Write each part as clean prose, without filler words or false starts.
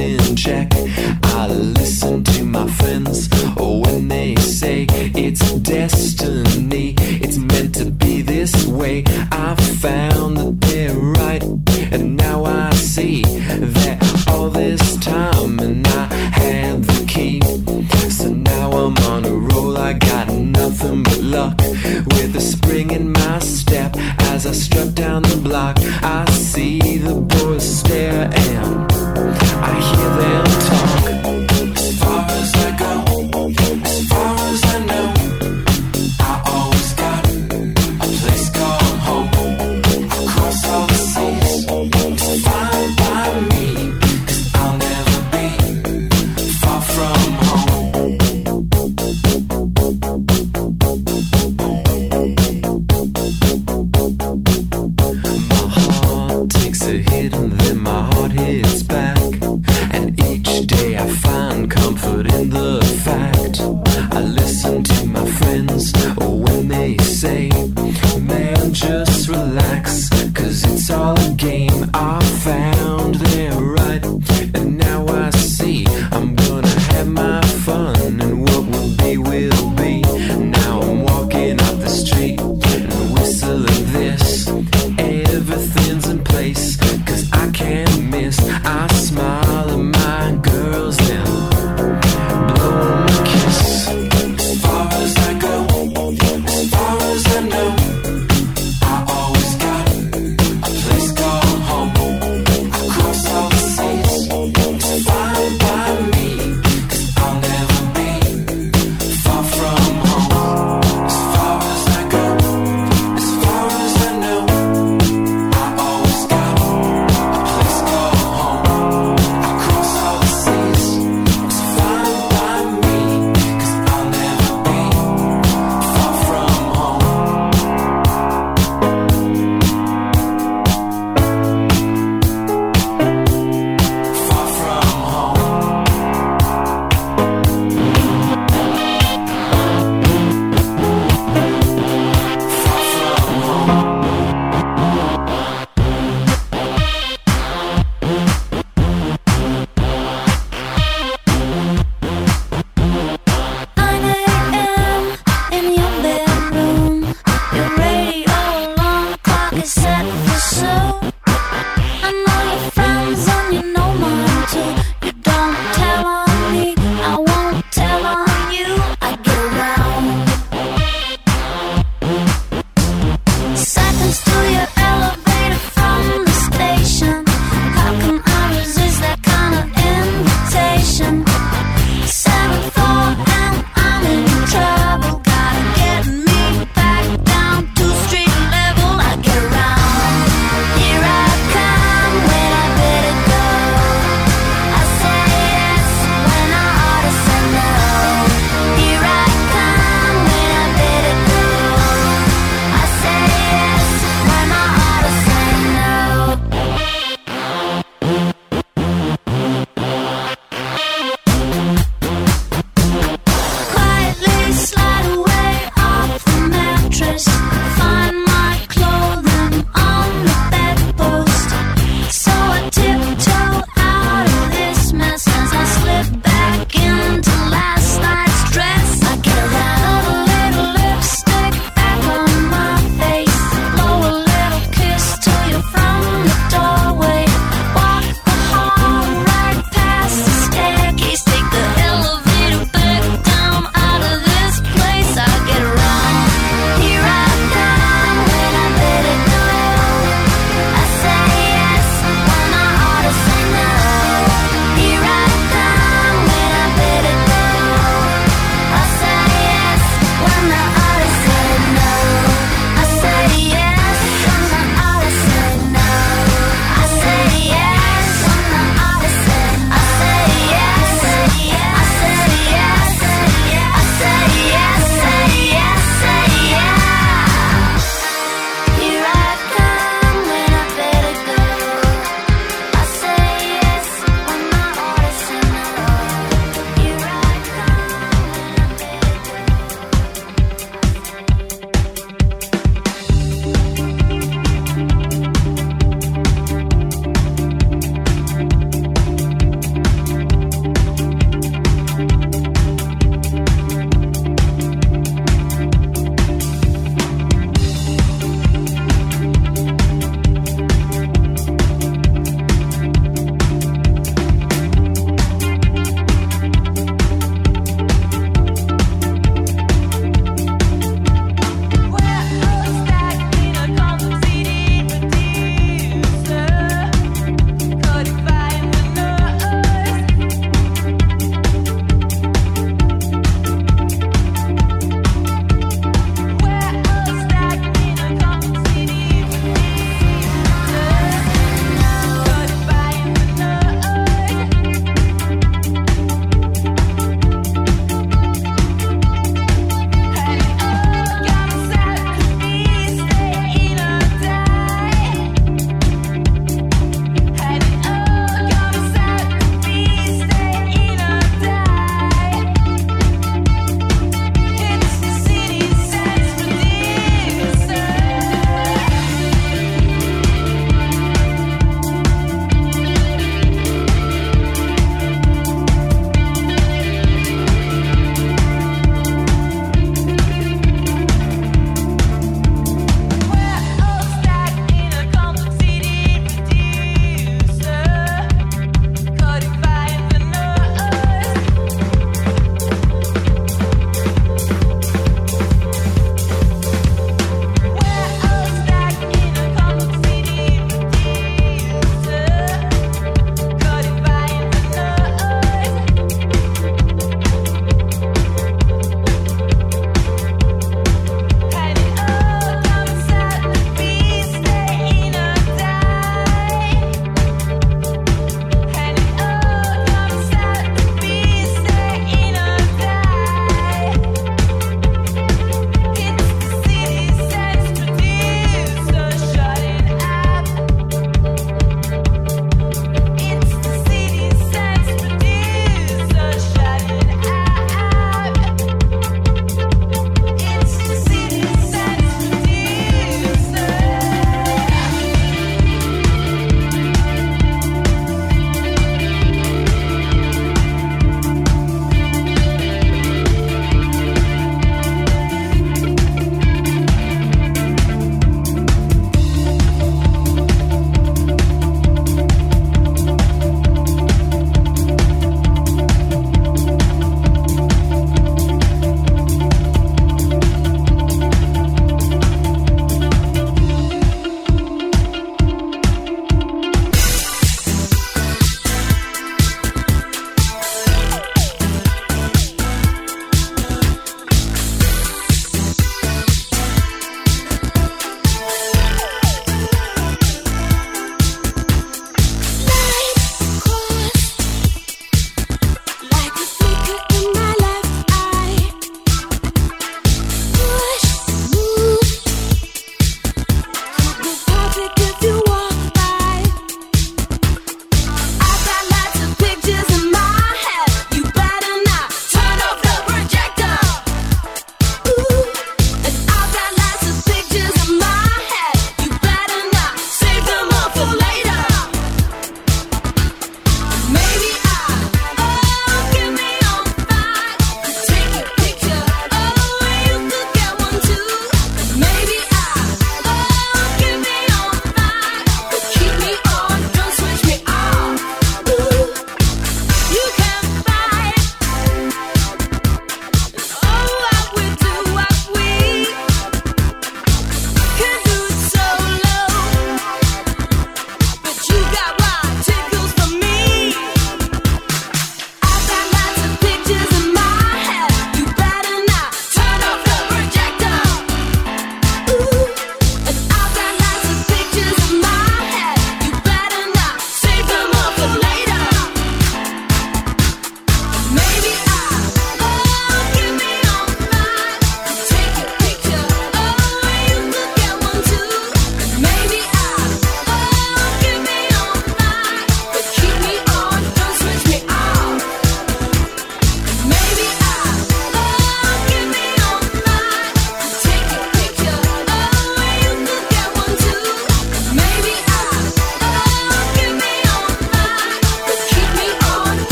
in check. I listen to my friends when they say it's destiny, it's meant to be this way. I found that they're right, and now I see that all this time and I had the key. So now I'm on a roll, I got nothing but luck, with a spring in my step as I strut down the block. I see the boys stare and I hear them talk. As far as I go, as far as I know, I always got a place called home. Across all the seas, it's fine by me, 'cause I'll never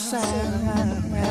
sound.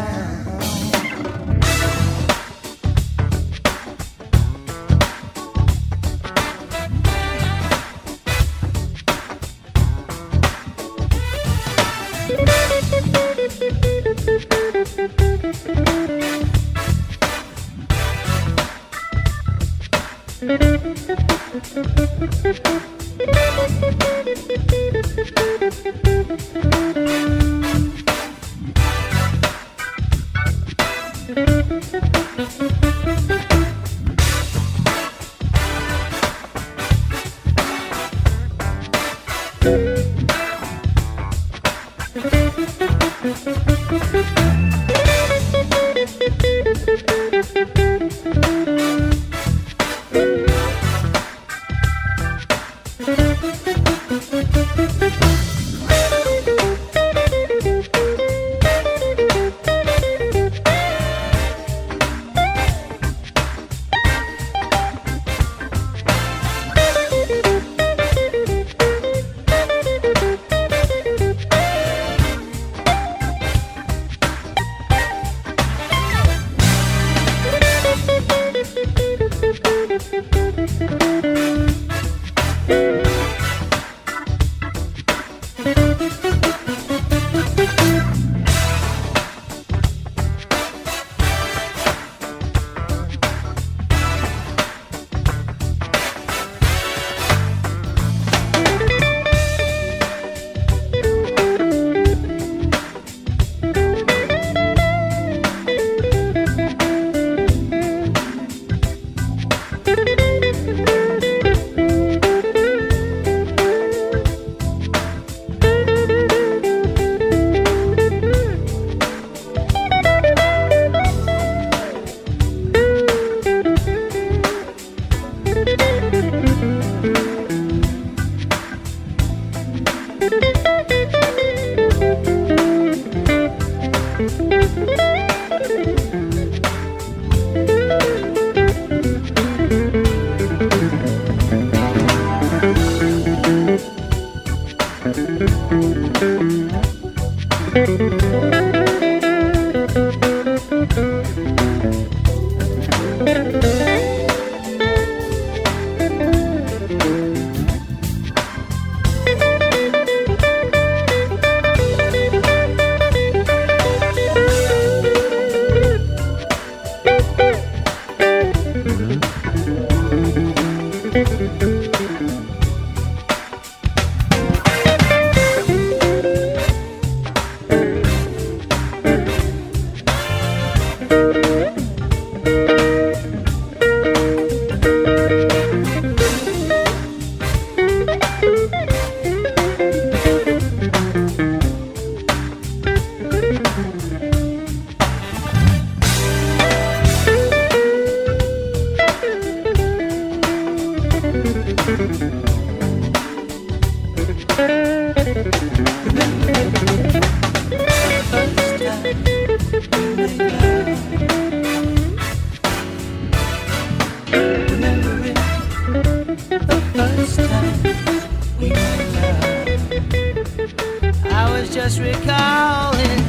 Just recalling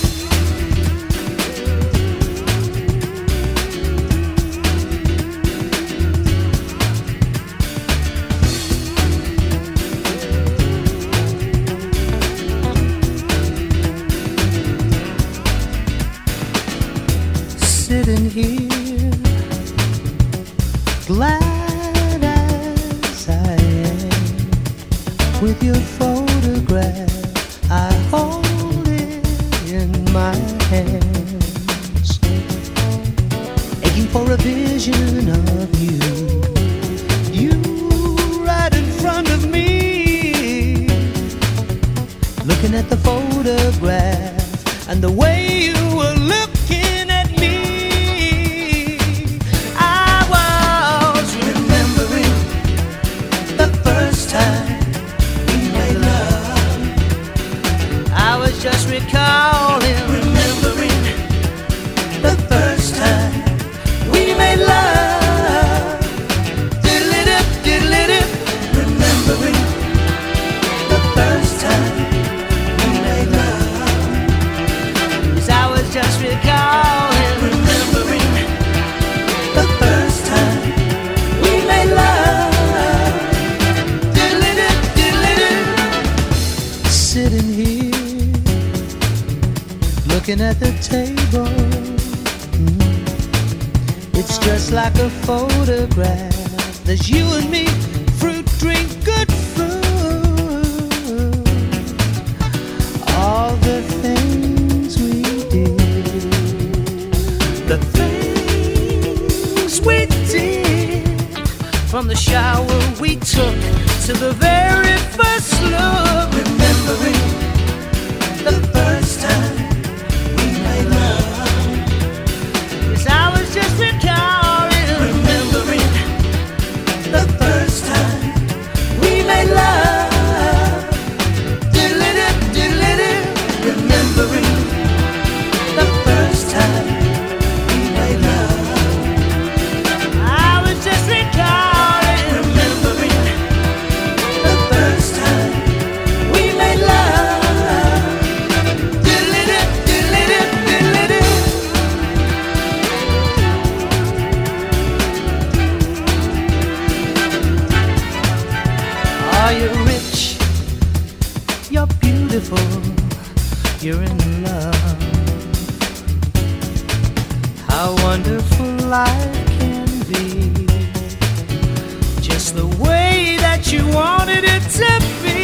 sitting here glad as I am with your photograph. I hold it in my hands, aching for a vision of you. You right in front of me, looking at the photograph and the way you were looking at me. I was remembering the first time we made love. I was just recalling, remembering the first time we made love. Diddle-dip, diddle-dip, remembering the first time we made love. table. It's just like a photograph. There's you and me, fruit, drink, good food. All the things we did, the things we did, from the shower we took to the very first look. Remembering the first time we made love. Yes, I was just recalling. Remembering the first time we made love. Diddle-it, diddle-it. Remembering the first time we made love. I was just recalling. Remembering the first time we made love. Diddle-it, diddle-it, diddle-it. Are you rich? You're beautiful. You're in love. How wonderful life can be. Just the way that you wanted it to be.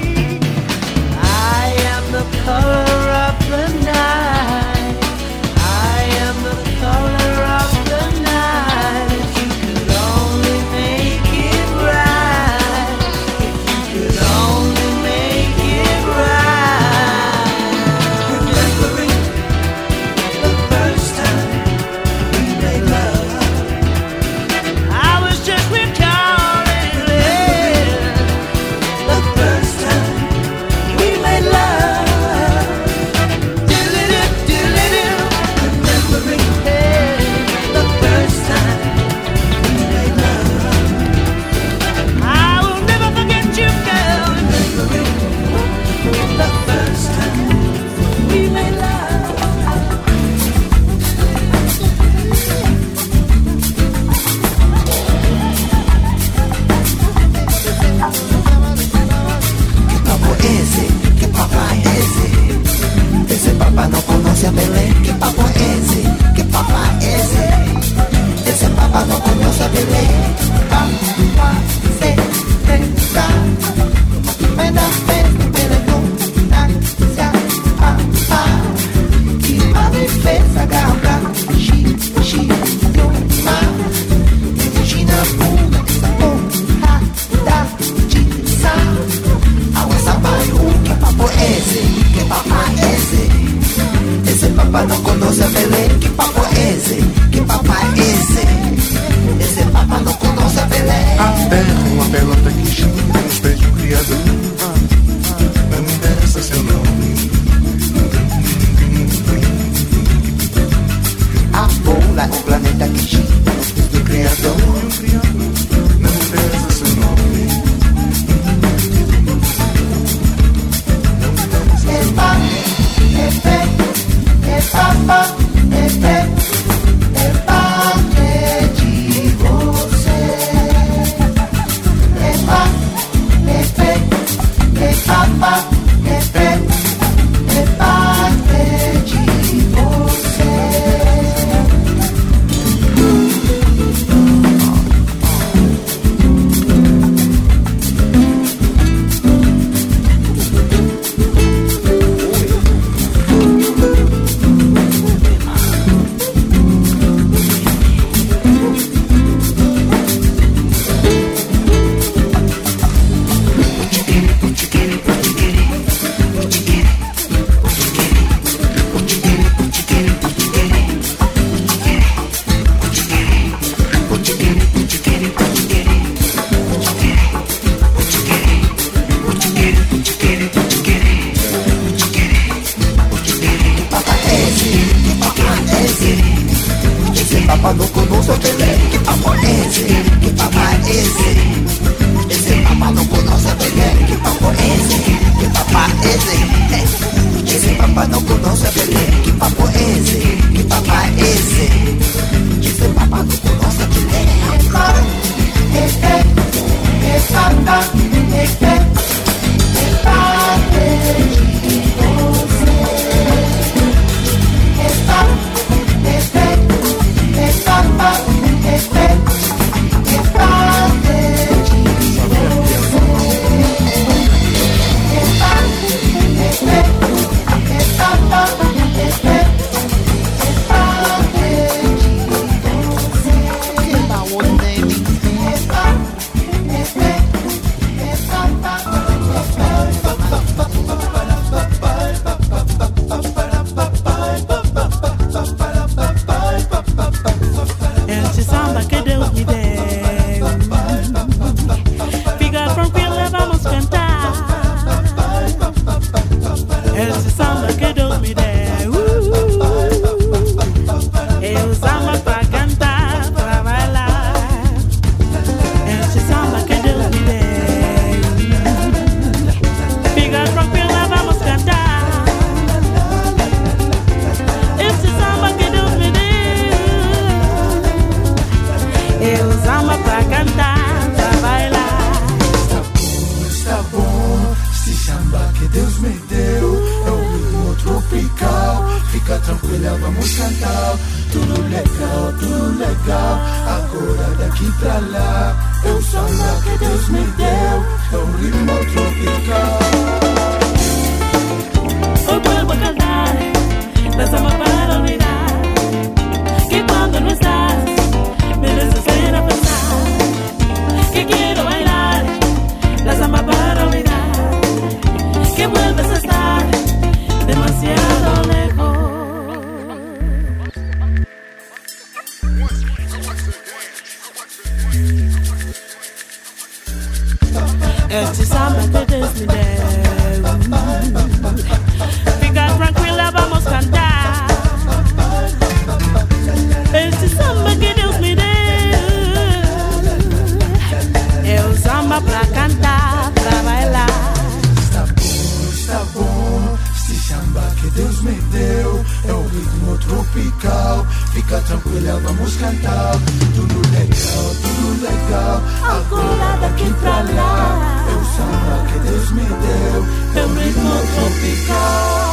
I am the color of the night. I am the color of the night. If you could only make it right. If you could only make it right. Remembering the first time we made love. I was just recalling the first time we made love. Diddle-it, diddle-it. Remembering the first time we made love. I will never forget you, girl. Remembering the first time we made love. Papo ese, que papá ese. Ese papá no conoce a Belén. Que papo ese, que papá ese. Ese papá no conoce a Belén. Papá se pega. Me da pena, pero no nacia papá. Que madre feza gauga. Xi, yoma. Imagina bunda, essa porra da tiça. Essa baiú, que papo esse, que papá esse. Esse papá não conoce a Belém. Que papo esse, que papá esse. Esse papá não conoce a Belém. A terra é uma pelota que gira nos pés do Criador. Não me interessa seu nome. A bola é um planeta que gira nos pés do Criador. Não me interessa seu nome. Papá no conoce a Belém. Que papo esse, que papá esse. Esse papá não conoce a Belém. Que papo esse, que papá esse. Esse papá não conoce a Belém. Que papo esse, que papá esse. Esse papá não conoce a Belém. tudo legal. Agora daqui pra lá, é o samba que Deus me deu, é um ritmo tropical. Hoy vuelvo a cantar la samba para olvidar que cuando no estás me desespera pensar que quiero bailar la samba para olvidar que vuelves a estar demasiado lejos. Este samba que Deus me deu, fica tranquila, vamos cantar. Este samba que Deus me deu é o samba pra cantar, pra bailar. Está bom, este samba que Deus me deu, é o ritmo tropical. Fica tranquila, vamos cantar. Tudo legal, agora daqui pra lá, é o samba que Deus me deu, é o ritmo tropical.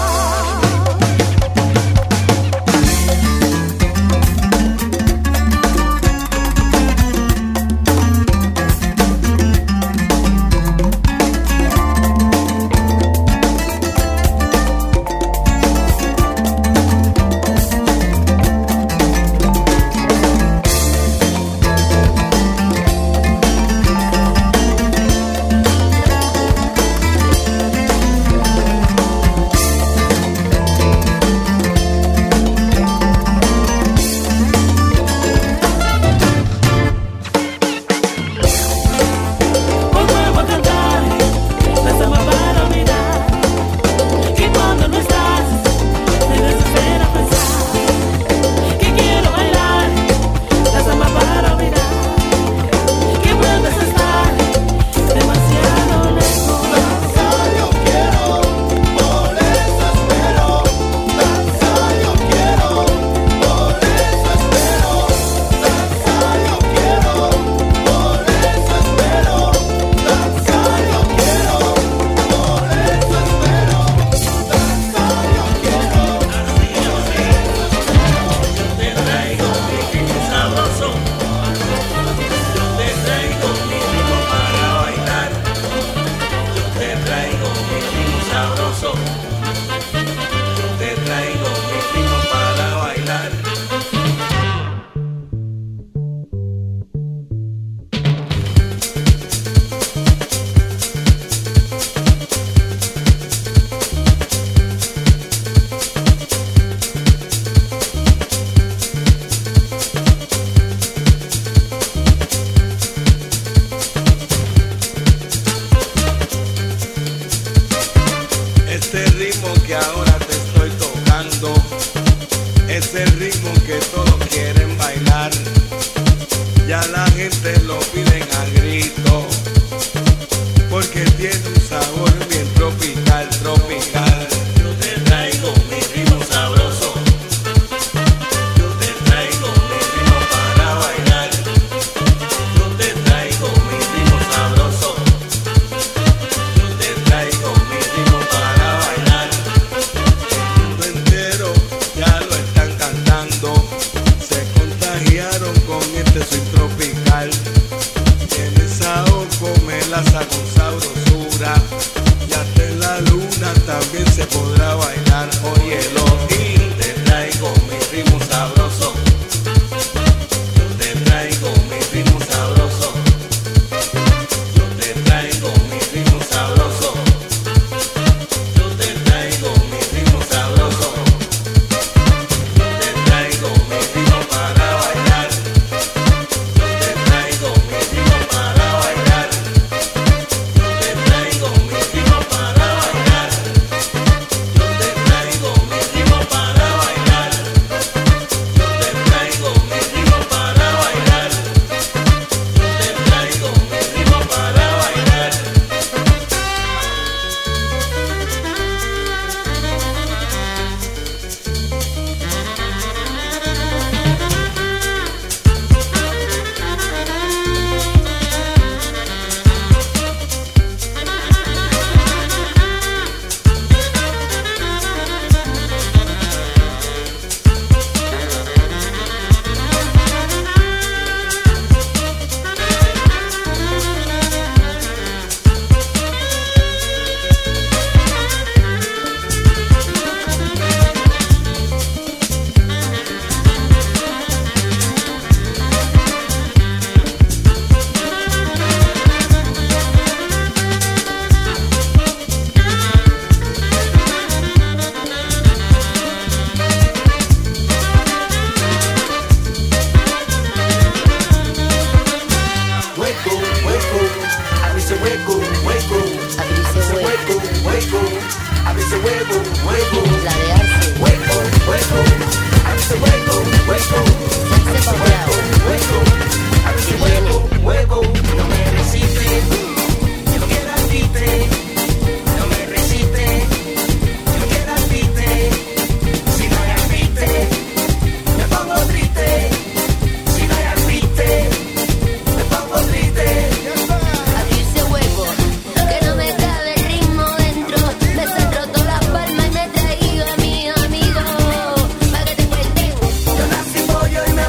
Se contagiaron con este swing tropical. Yo nací pollo y me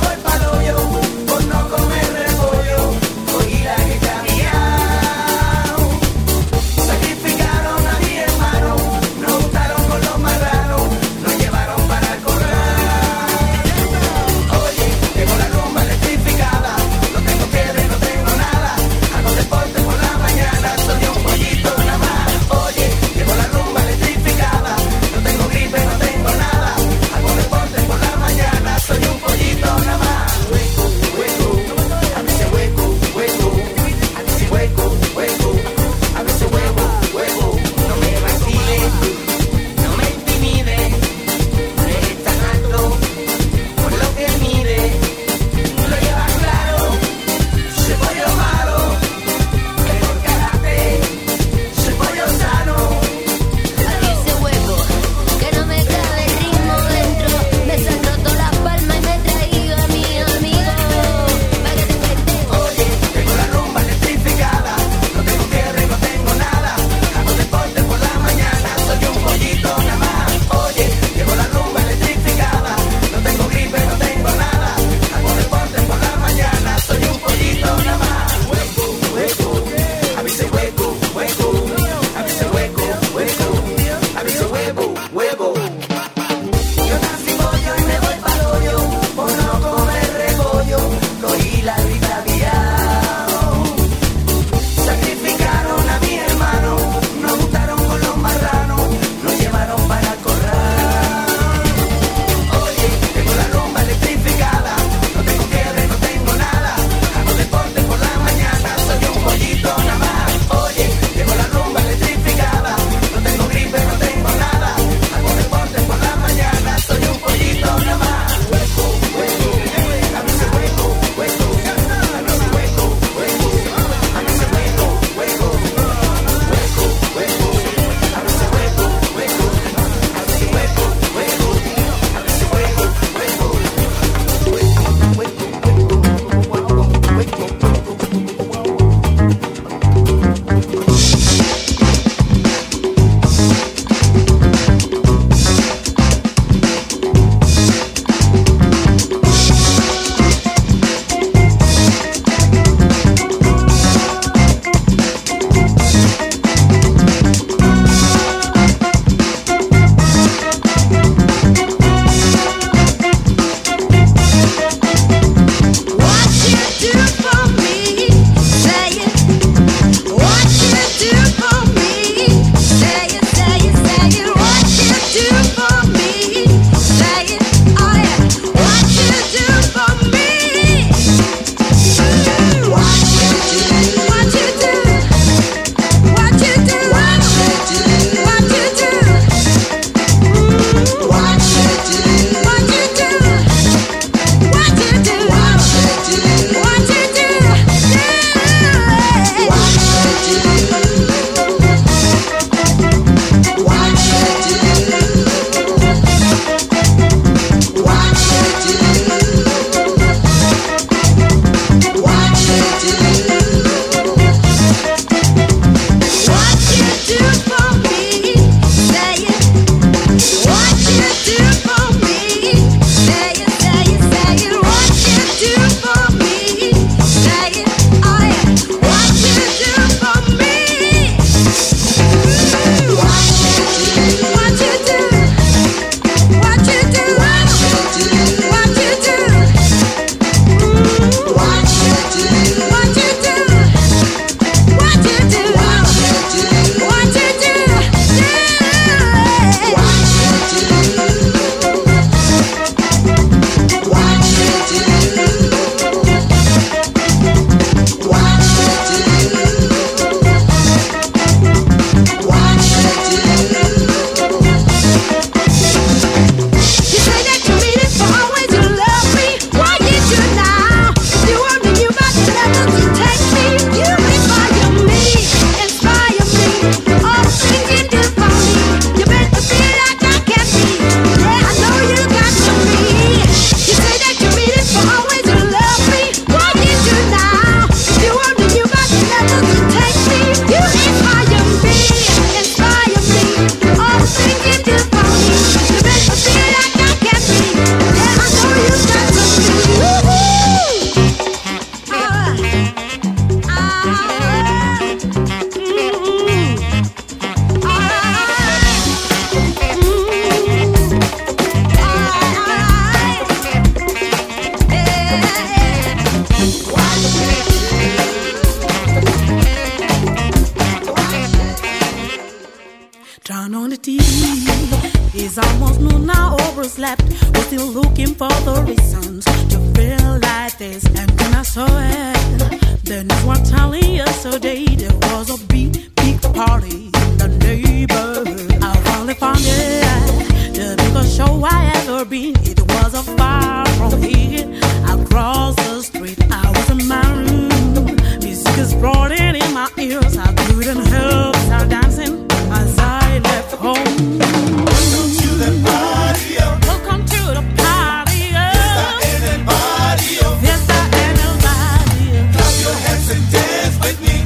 slept, was still looking for the reasons to feel like this. And when I saw it, the news was telling yesterday there was a big party in the neighborhood. I finally found it, the biggest show I ever been. It was a far from here, across the street. I was in my room, music is rolling in my ears. I couldn't help start dancing as I left home. Welcome to the party, Welcome to the party, anybody, Fiesta anybody. clap your hands and dance with me.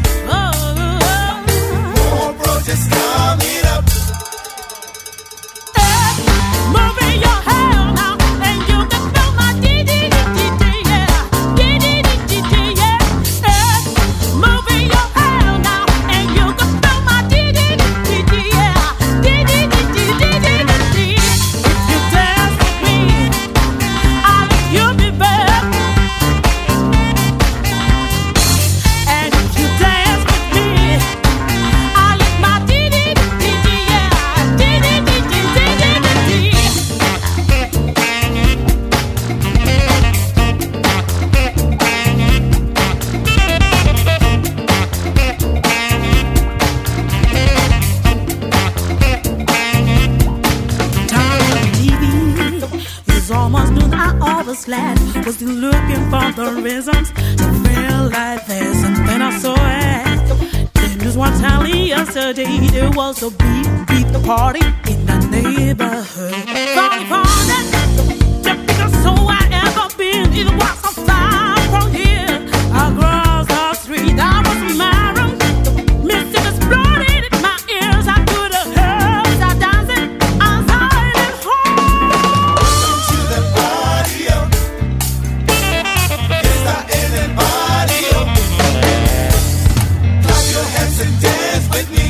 More bros just coming up. Moving your hair now, and you can feel my dee-dee-dee-dee-dee, yeah. Dee-dee-dee-dee-dee, yeah. Moving your hair now, and you can feel my dee-dee-dee-dee-dee, yeah. Dee-dee-dee-dee-dee-dee. If you dance with me, I'll let you be back. And if you dance with me, I'll let my dee-dee-dee-dee-dee, yeah. Dee-dee-dee-dee-dee-dee-dee. It's almost noon, I overslept. Was still looking for the reasons to feel like this. And then I saw it. The news was telling yesterday there was a big party in the neighborhood. California, the biggest show I ever been. It was so far from here, across the street. I was in my room, music exploded in my ears. I couldn't help start dancing as I left home. To the party, anybody, clap your hands and dance with me.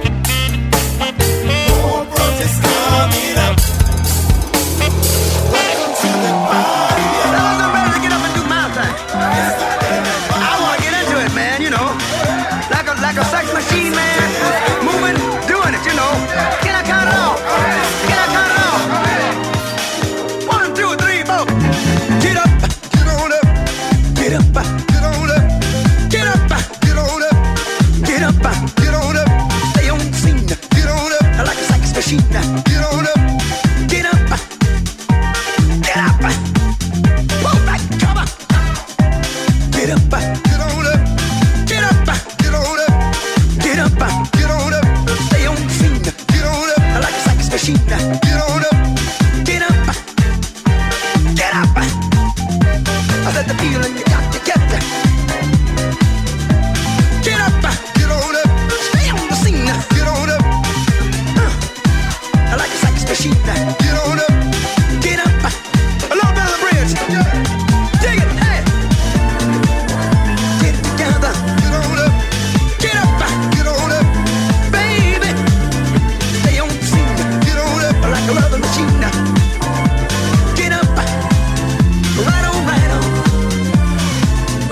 More bros just coming up. Welcome to the party. Fellas, I'm ready to get up and do my thing. I want to get into it, man, you know. Like a sex machine, man. Moving, doing it, you know. Can I count it off? Can I count it off? 1, 2, 3, 4. Get up, Get on up, get up, get on up, get up, get on up, get up. get on up, Stay on the scene. get on up, Like a sex machine. get on up. Get up, get up. Whoa, right, come on. Get up, Get on up, get up, get on up, get up. get on up, Stay on the scene. get on up, Like a sex machine. get on up. Get up, get up. I said the feeling you got to get. Get up, Get on up, stay on the scene. get on up, Like a sex machine. get on up. Get up, a little bit of the bridge. Dig it, hey. Get it together. Get on up, Get up, get on up, baby. Stay on the scene. get on up, Like a rubber machine. Get up, right on, right on.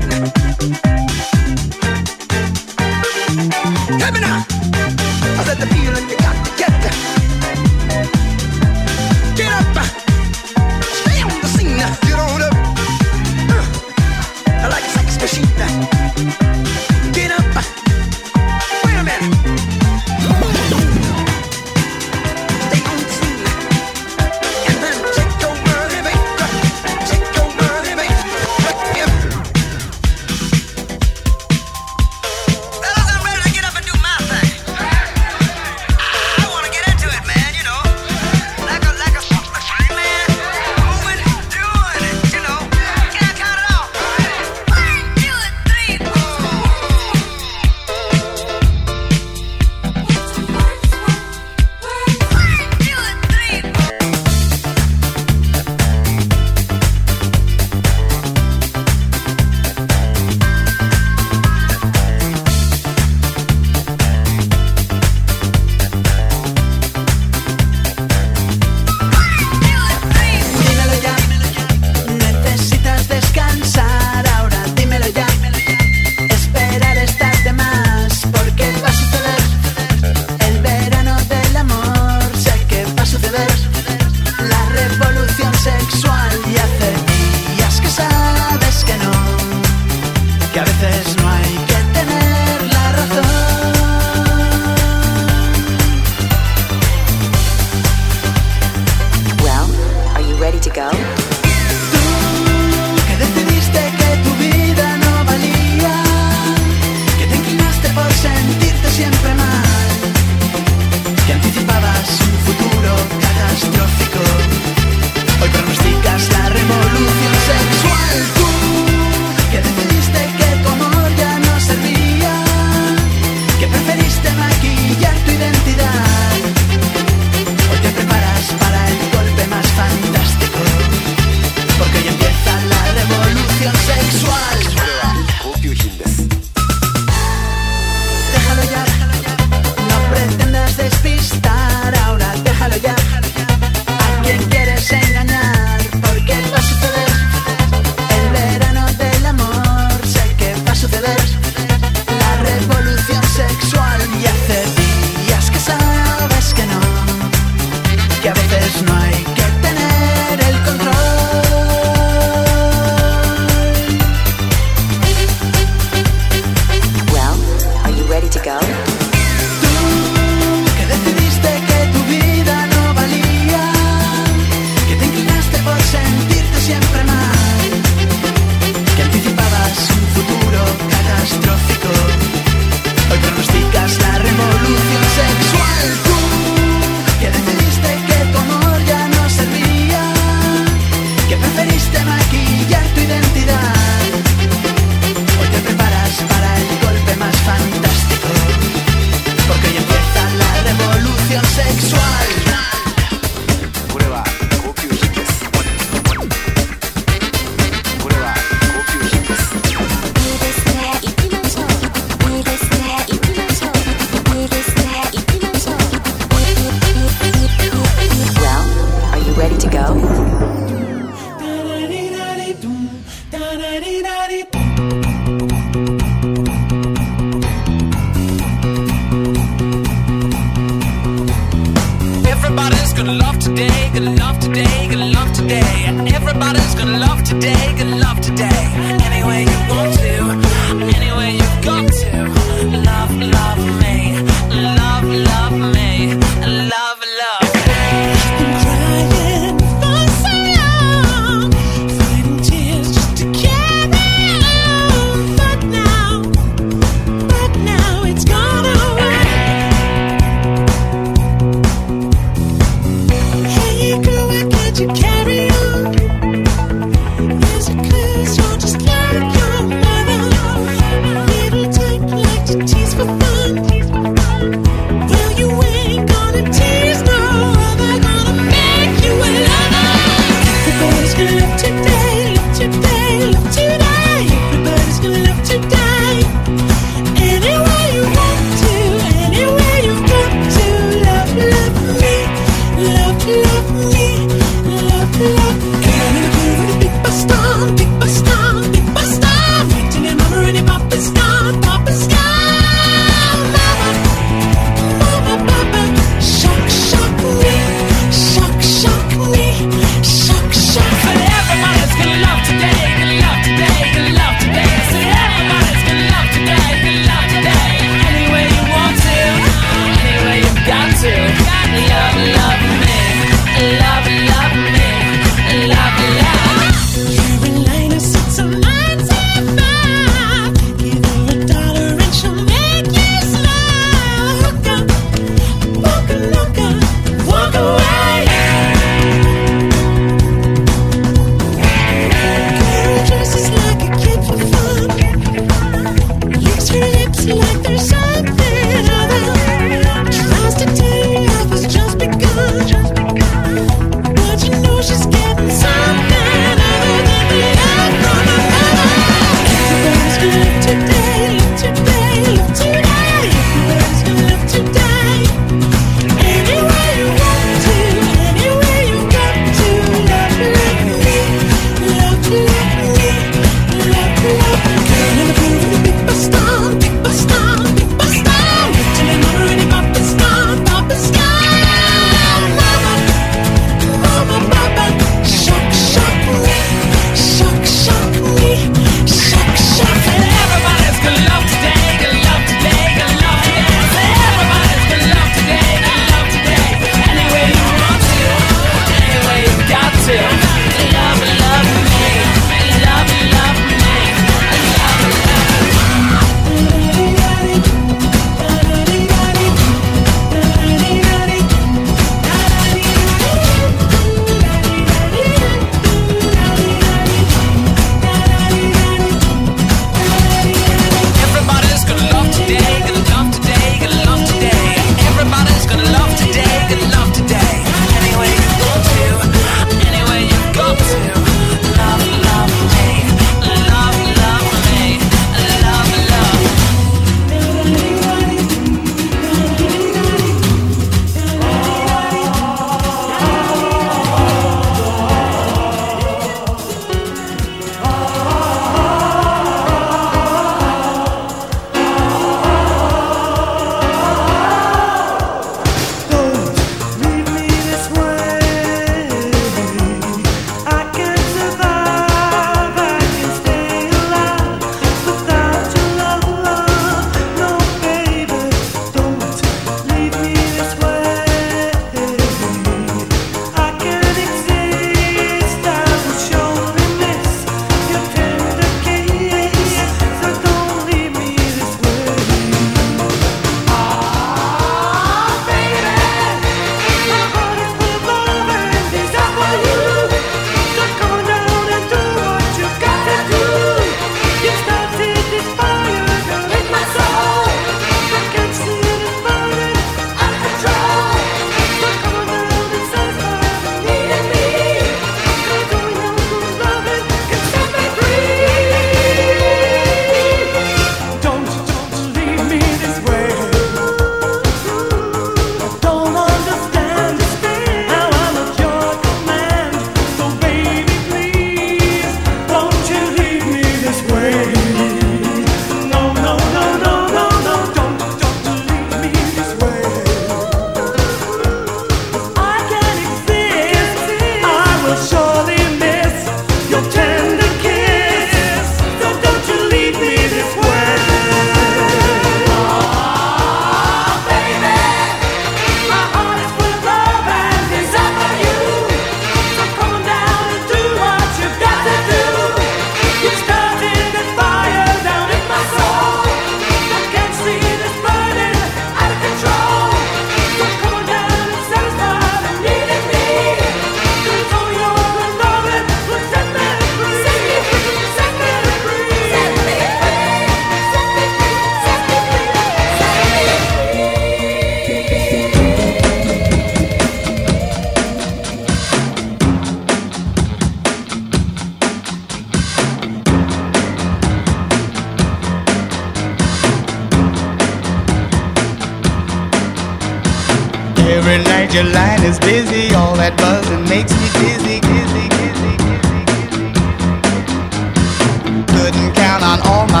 Every night your line is busy, all that buzzing makes me dizzy, dizzy, dizzy, dizzy, dizzy. Couldn't count on all my fingers.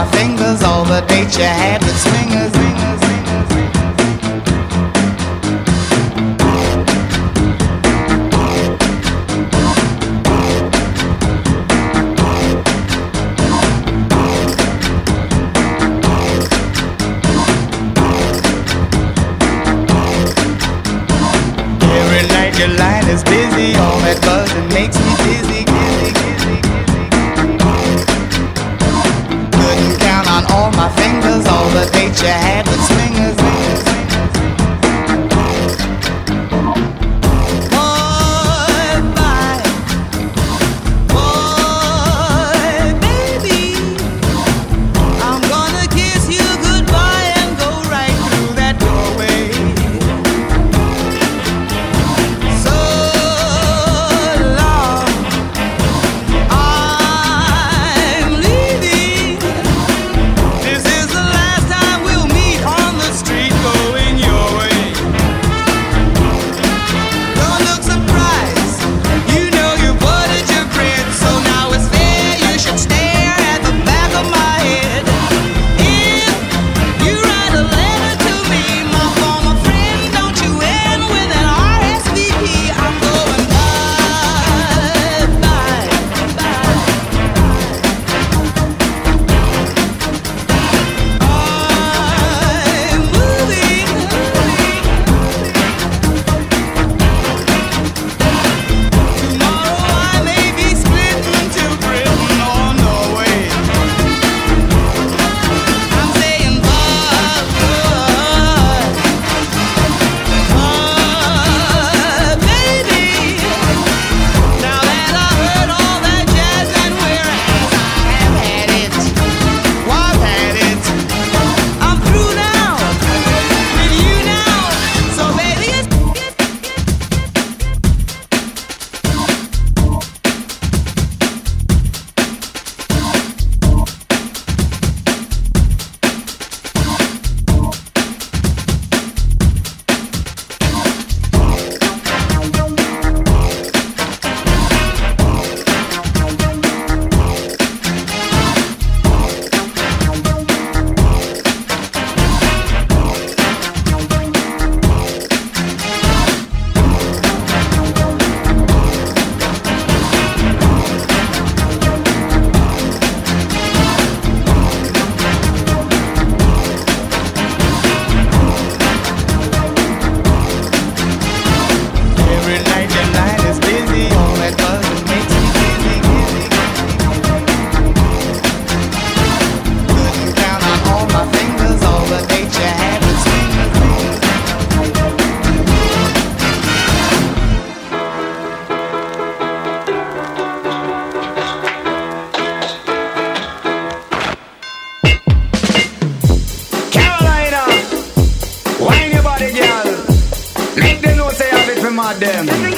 fingers, all the dates you had with swingers. Every night your line is busy, all that buzzing makes me dizzy. Couldn't count on all my fingers, all the dates you had with swingers. Them.